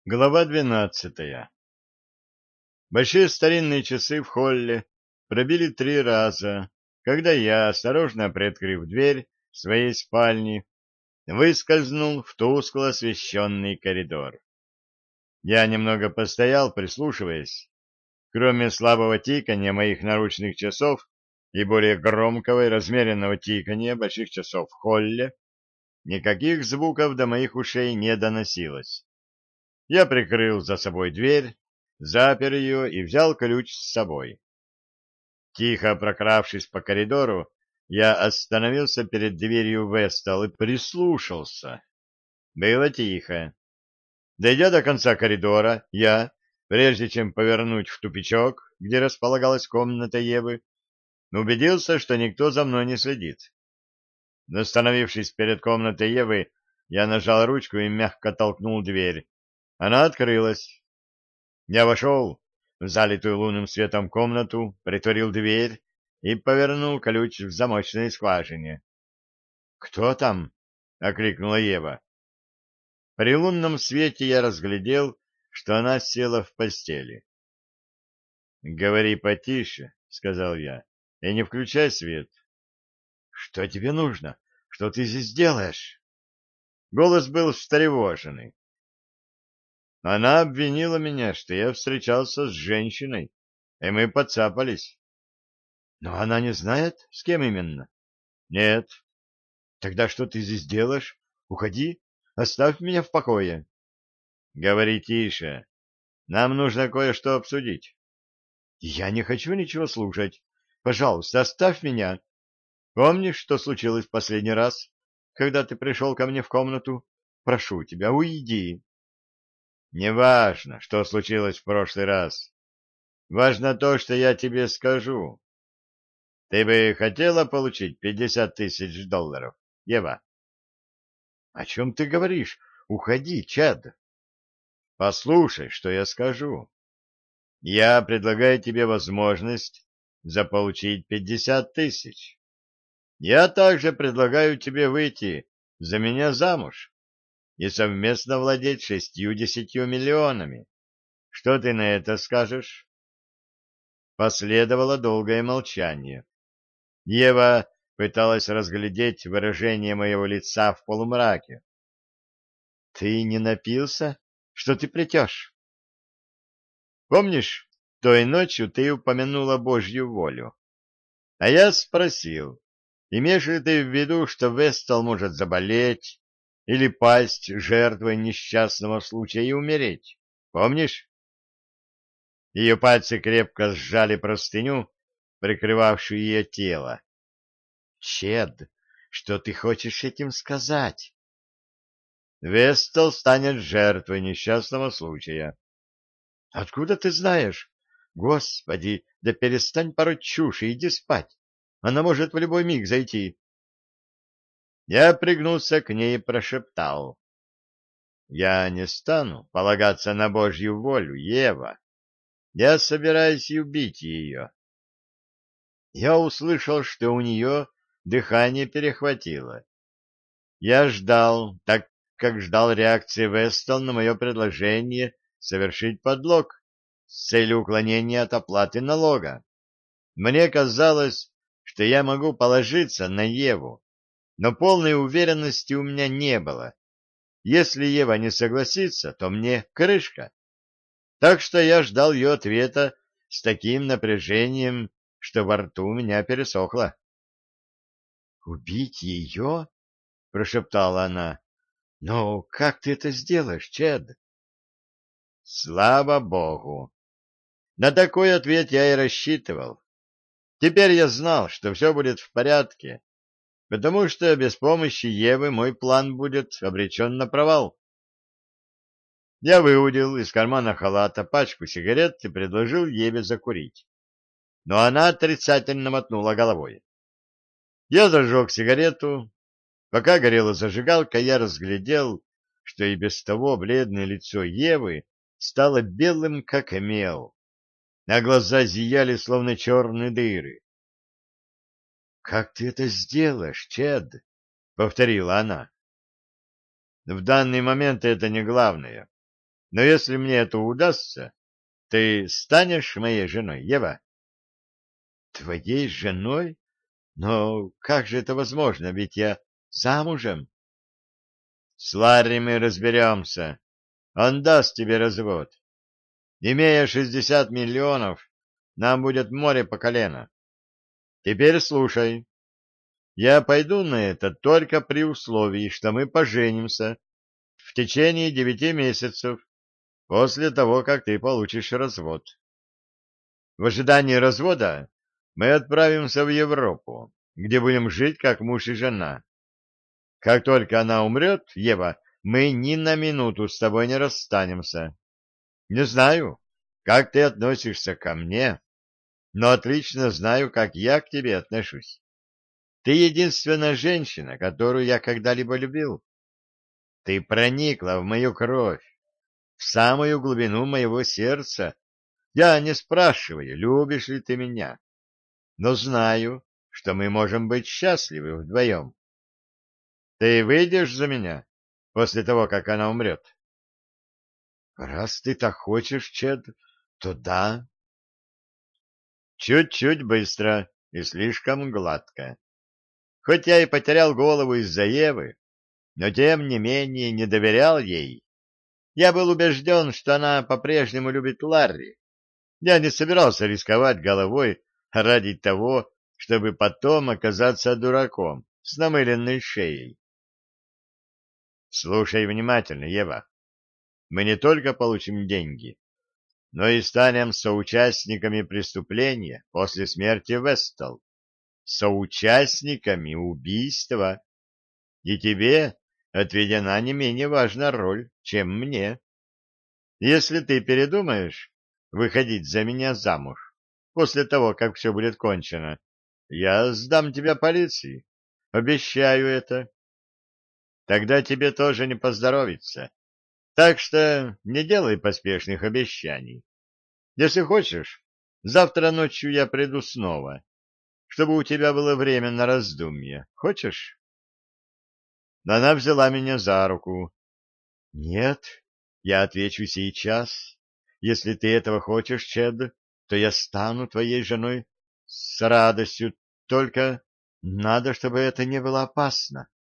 Глава 12. Большие старинные часы в холле пробили 3 раза, когда я, осторожно приоткрыв дверь своей спальни, выскользнул в тускло освещенный коридор. Я немного постоял, прислушиваясь. Кроме слабого тикания моих наручных часов и более громкого и размеренного тикания больших часов в холле, никаких звуков до моих ушей не доносилось. Я прикрыл за собой дверь, запер ее и взял ключ с собой. Тихо прокравшись по коридору, я остановился перед дверью в Вестал и прислушался. Было тихо. Дойдя до конца коридора, я, прежде чем повернуть в тупичок, где располагалась комната Евы, убедился, что никто за мной не следит. Остановившись перед комнатой Евы, я нажал ручку и мягко толкнул дверь. Она открылась. Я вошел в залитую лунным светом комнату, притворил дверь и повернул ключ в замочной скважине. «Кто там?» — окликнула Ева. При лунном свете я разглядел, что она села в постели. «Говори потише», — сказал я, — «и не включай свет». «Что тебе нужно? Что ты здесь делаешь?» Голос был встревоженный. Она обвинила меня, что я встречался с женщиной, и мы поцапались. Но она не знает, с кем именно? Нет. Тогда что ты здесь делаешь? Уходи, оставь меня в покое. Говори тише. Нам нужно кое-что обсудить. Я не хочу ничего слушать. Пожалуйста, оставь меня. Помнишь, что случилось в последний раз, когда ты пришел ко мне в комнату? Прошу тебя, уйди. Неважно, что случилось в прошлый раз. Важно то, что я тебе скажу. Ты бы хотела получить 50 тысяч долларов, Ева? — О чем ты говоришь? Уходи, Чад. — Послушай, что я скажу. Я предлагаю тебе возможность заполучить 50 тысяч. Я также предлагаю тебе выйти за меня замуж и совместно владеть 60 миллионами. Что ты на это скажешь? Последовало долгое молчание. Ева пыталась разглядеть выражение моего лица в полумраке. — Ты не напился? Что ты плетешь? — Помнишь, той ночью ты упомянула Божью волю? А я спросил, имеешь ли ты в виду, что Вестал может заболеть или пасть жертвой несчастного случая и умереть? Помнишь? Ее пальцы крепко сжали простыню, прикрывавшую ее тело. — Чед, что ты хочешь этим сказать? Вестал станет жертвой несчастного случая. — Откуда ты знаешь? Господи, да перестань пороть чушь и иди спать. Она может в любой миг зайти. Я пригнулся к ней и прошептал. — Я не стану полагаться на Божью волю, Ева. Я собираюсь убить ее. Я услышал, что у нее дыхание перехватило. Я ждал, так как ждал реакции Вестал на мое предложение совершить подлог с целью уклонения от оплаты налога. Мне казалось, что я могу положиться на Еву, но полной уверенности у меня не было. Если Ева не согласится, то мне крышка. Так что я ждал ее ответа с таким напряжением, что во рту у меня пересохло. — Убить ее? — прошептала она. — Но как ты это сделаешь, Чед? — Слава Богу! На такой ответ я и рассчитывал. Теперь я знал, что все будет в порядке, потому что без помощи Евы мой план будет обречен на провал. Я выудил из кармана халата пачку сигарет и предложил Еве закурить, но она отрицательно мотнула головой. Я зажег сигарету. Пока горела зажигалка, я разглядел, что и без того бледное лицо Евы стало белым, как мел, а глаза зияли, словно черные дыры. — Как ты это сделаешь, Чед? — повторила она. — В данный момент это не главное. Но если мне это удастся, ты станешь моей женой, Ева? Твоей женой? Но как же это возможно, ведь я замужем. С Ларри мы разберемся. Он даст тебе развод. Имея 60 миллионов, нам будет море по колено. Теперь слушай. Я пойду на это только при условии, что мы поженимся в течение 9 месяцев после того, как ты получишь развод. В ожидании развода мы отправимся в Европу, где будем жить как муж и жена. Как только она умрет, Ева, мы ни на минуту с тобой не расстанемся. Не знаю, как ты относишься ко мне, но отлично знаю, как я к тебе отношусь. Ты единственная женщина, которую я когда-либо любил. Ты проникла в мою кровь, в самую глубину моего сердца. Я не спрашиваю, любишь ли ты меня, но знаю, что мы можем быть счастливы вдвоем. Ты выйдешь за меня после того, как она умрет? Раз ты так хочешь, Чед, то да. Чуть-чуть быстро и слишком гладко. Хоть я и потерял голову из-за Евы, но тем не менее не доверял ей. Я был убежден, что она по-прежнему любит Ларри. Я не собирался рисковать головой ради того, чтобы потом оказаться дураком с намыленной шеей. Слушай внимательно, Ева. Мы не только получим деньги, но и станем соучастниками преступления после смерти Вестал, соучастниками убийства. И тебе отведена не менее важная роль, чем мне. Если ты передумаешь выходить за меня замуж после того, как все будет кончено, я сдам тебя полиции. Обещаю это. Тогда тебе тоже не поздоровится. Так что не делай поспешных обещаний. Если хочешь, завтра ночью я приду снова, чтобы у тебя было время на раздумье. Хочешь? Она взяла меня за руку. Нет, я отвечу сейчас. Если ты этого хочешь, Чед, то я стану твоей женой с радостью. Только надо, чтобы это не было опасно.